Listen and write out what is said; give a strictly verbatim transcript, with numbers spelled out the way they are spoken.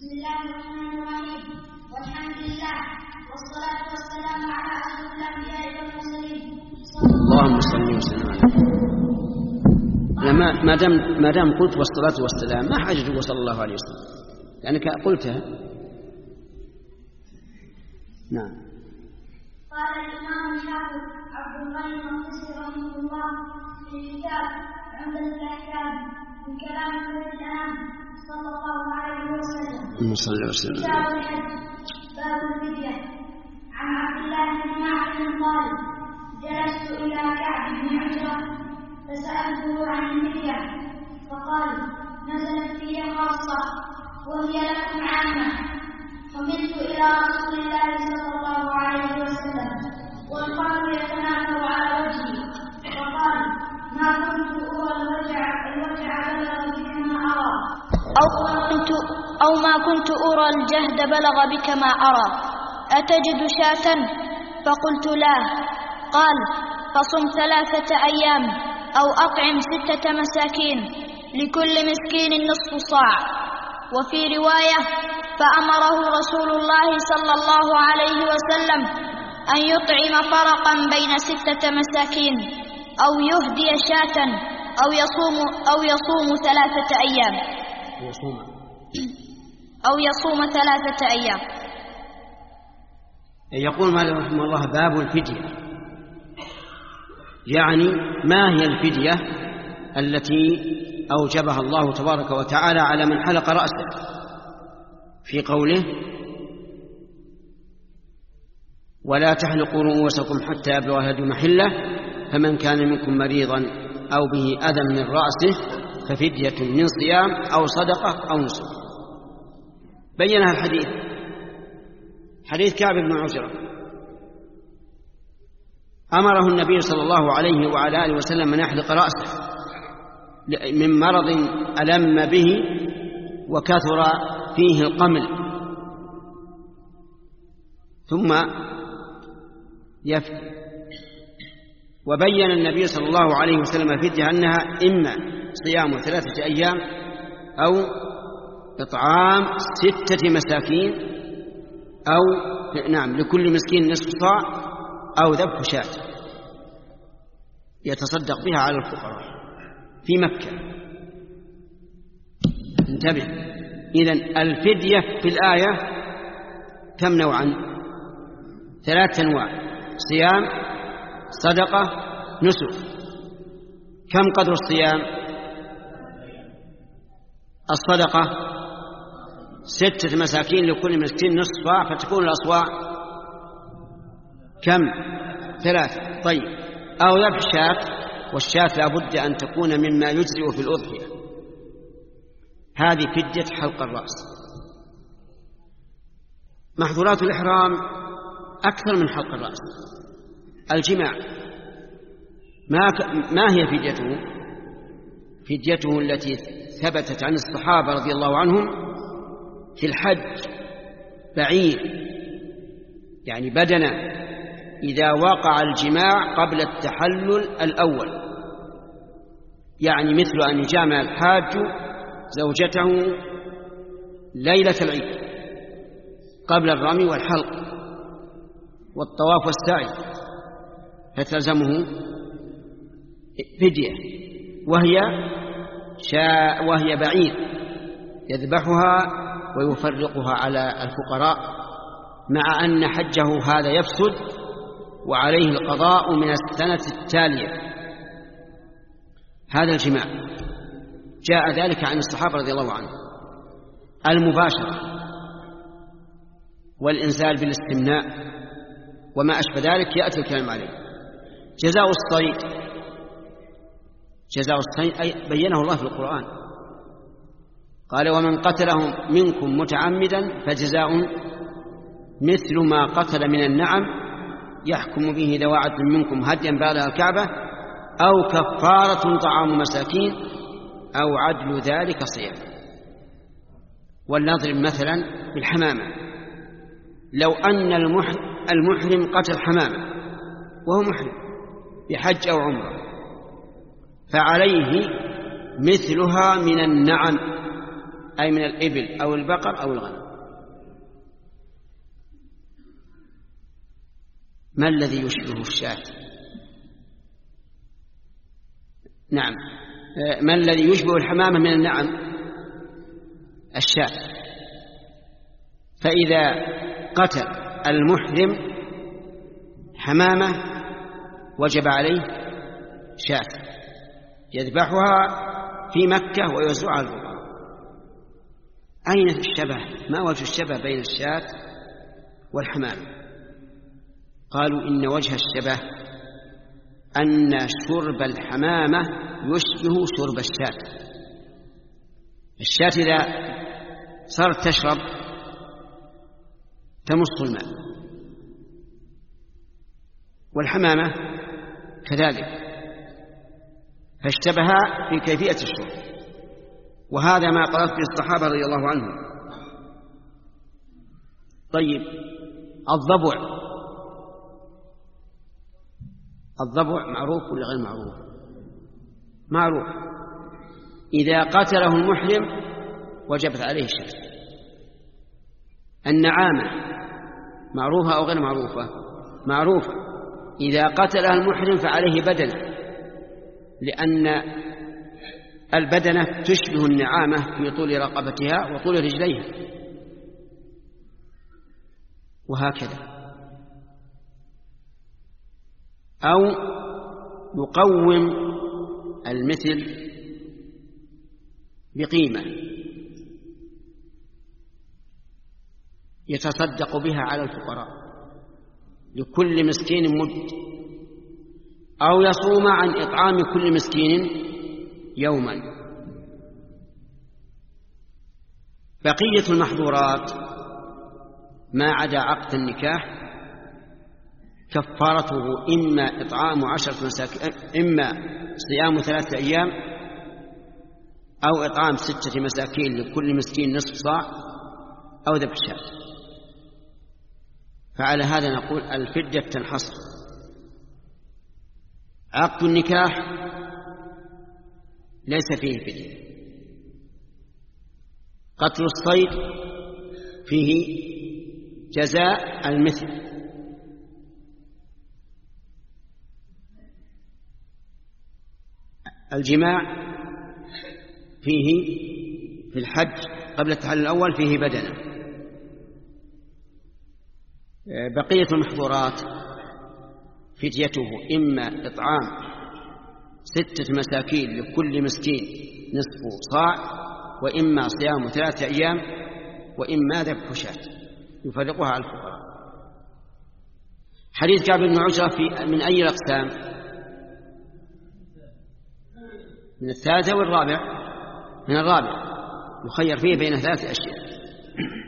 بسم الله الرحمن الرحيم، والحمد لله والصلاة والسلام على أشرف الأنبياء والمرسلين. اللهم صل وسلم عليه. ما دام ما دام قلت والصلاة والسلام ما حاجة تقول صلى الله عليه وسلم لأنك قلتها. نعم. قال الإمام الحافظ عبد الغني المقدسي رحمه الله في كتاب عمدة الأحكام من كلام خير الأنام صلى الله عليه وسلم. صلى وسلم. كتاب الحج باب الفدية. عن عبد الله بن معقل قال: جلست إلى كعب بن عجرة فسألته عن الفدية فقال: نزلت في خاصة وهي لكم عامة. فملت إلى رسول الله صلى الله عليه وسلم والقمر يتناثر على وجهي فقال: ما كنت أرى الوجع الوجع بلغ بك ما أرى أو كنت أو ما كنت أرى الجهد بلغ بك ما أرى. أتجد شاة؟ فقلت لا. قال: فصم ثلاثة أيام أو أطعم ستة مساكين لكل مسكين نصف صاع. وفي رواية: فأمره رسول الله صلى الله عليه وسلم أن يطعم فرقا بين ستة مساكين أو يهدي شاة أو يصوم أو يصوم ثلاثة أيام يصوم أو يصوم ثلاثة أيام. يقول مالك رحمه الله: باب الفدية، يعني ما هي الفدية التي أوجبها الله تبارك وتعالى على من حلق رأسه في قوله: ولا تحلقوا رؤوسكم حتى يبلغ الهدي محله فمن كان منكم مريضا أو به أذى من رأسه ففدية من صيام أو صدقة أو نسك. بينها الحديث، حديث كعب بن عجرة، أمره النبي صلى الله عليه وعلى آله وسلم أن يحلق رأسه من مرض ألم به وكثر فيه القمل، ثم يفدي. وبين النبي صلى الله عليه وسلم الفدية أنها إما صيام ثلاثة أيام أو إطعام ستة مساكين أو نعم لكل مسكين نصف صاع أو ذبح شاة يتصدق بها على الفقراء في مكة. انتبه، إذن الفدية في الآية كم نوعا؟ ثلاثة أنواع: صيام، صدقة، نسك. كم قدر الصيام؟ الصدقة ستة مساكين لكل مسكين نصف صاع، فتكون الأصواع كم؟ ثلاثة. طيب، أو ذبح شاة، والشاة لا بد أن تكون مما يجزئ في الأضحية. هذه فدية حلق الرأس. محظورات الإحرام أكثر من حلق الرأس. الجماع ما, ك... ما هي فديته؟ فديته التي ثبتت عن الصحابة رضي الله عنهم في الحج: بعير، يعني بدنة، إذا وقع الجماع قبل التحلل الأول، يعني مثل أن يجامع الحاج زوجته ليلة العيد قبل الرمي والحلق والطواف والسعي، فتلزمه فدية، وهي شاء وهي بعير يذبحها ويفرقها على الفقراء، مع أن حجه هذا يفسد وعليه القضاء من السنة التالية. هذا الجماع جاء ذلك عن الصحابة رضي الله عنهم. المباشرة والإنزال بالاستمناء وما أشبه ذلك يأتي الكلام عليه. جزاء الصيد، جزاء الصيد أي بينه الله في القرآن، قال: ومن قتله منكم متعمدا فجزاء مثل ما قتل من النعم يحكم به ذو عدل منكم هديا بالغ الكعبة أو كفارة طعام مساكين أو عدل ذلك صيام. ولنضرب مثلا بالحمامة: لو أن المحرم قتل حمامة وهو محرم بحج أو عمرة فعليه مثلها من النعم أي من الإبل أو البقر أو الغنم. ما الذي يشبه الشاة؟ نعم، ما الذي يشبه الحمامة من النعم؟ الشاة. فإذا قتل المحرم حمامة وجب عليه شاة يذبحها في مكة ويوزعها على الفقراء. أين الشبه؟ ما وجه الشبه بين الشاة والحمامة؟ قالوا إن وجه الشبه أن شرب الحمامة يشبه شرب الشاة. الشاة إذا صارت تشرب تمص الماء، والحمامة كذلك، فاشتبها في كيفية الشرب، وهذا ما قالت به الصحابة رضي الله عنهم. طيب الضبع، الضبع معروف ولا غير معروف؟ معروف. إذا قتله المحرم وجبت عليه الشاة. النعامة معروفة أو غير معروفة؟ معروفة. إذا قتلها المحرم فعليه بدنة، لأن البدنة تشبه النعامة في طول رقبتها وطول رجليها، وهكذا. أو يقوم المثل بقيمة يتصدق بها على الفقراء لكل مسكين مد، أو يصوم عن إطعام كل مسكين يوما. بقية المحظورات ما عدا عقد النكاح كفارته إما إطعام عشرة مساكين، إما صيام ثلاثة أيام، أو إطعام ستة مساكين لكل مسكين نصف صاع، أو ذبح شاة. فعلى هذا نقول الفدية تنحصر. عقد النكاح ليس فيه فدية. قتل الصيد فيه جزاء المثل. الجماع فيه في الحج قبل التحلل الأول فيه بدنة. بقية المحظورات فديته إما إطعام ستة مساكين لكل مسكين نصف صاع، وإما صيام ثلاثة أيام، وإما ذبح شاة يفرقها على الفقراء. حديث كعب بن عجرة في من أي الأقسام؟ من الثالثة والرابع؟ من الرابع. يخير فيه بين ثلاث أشياء.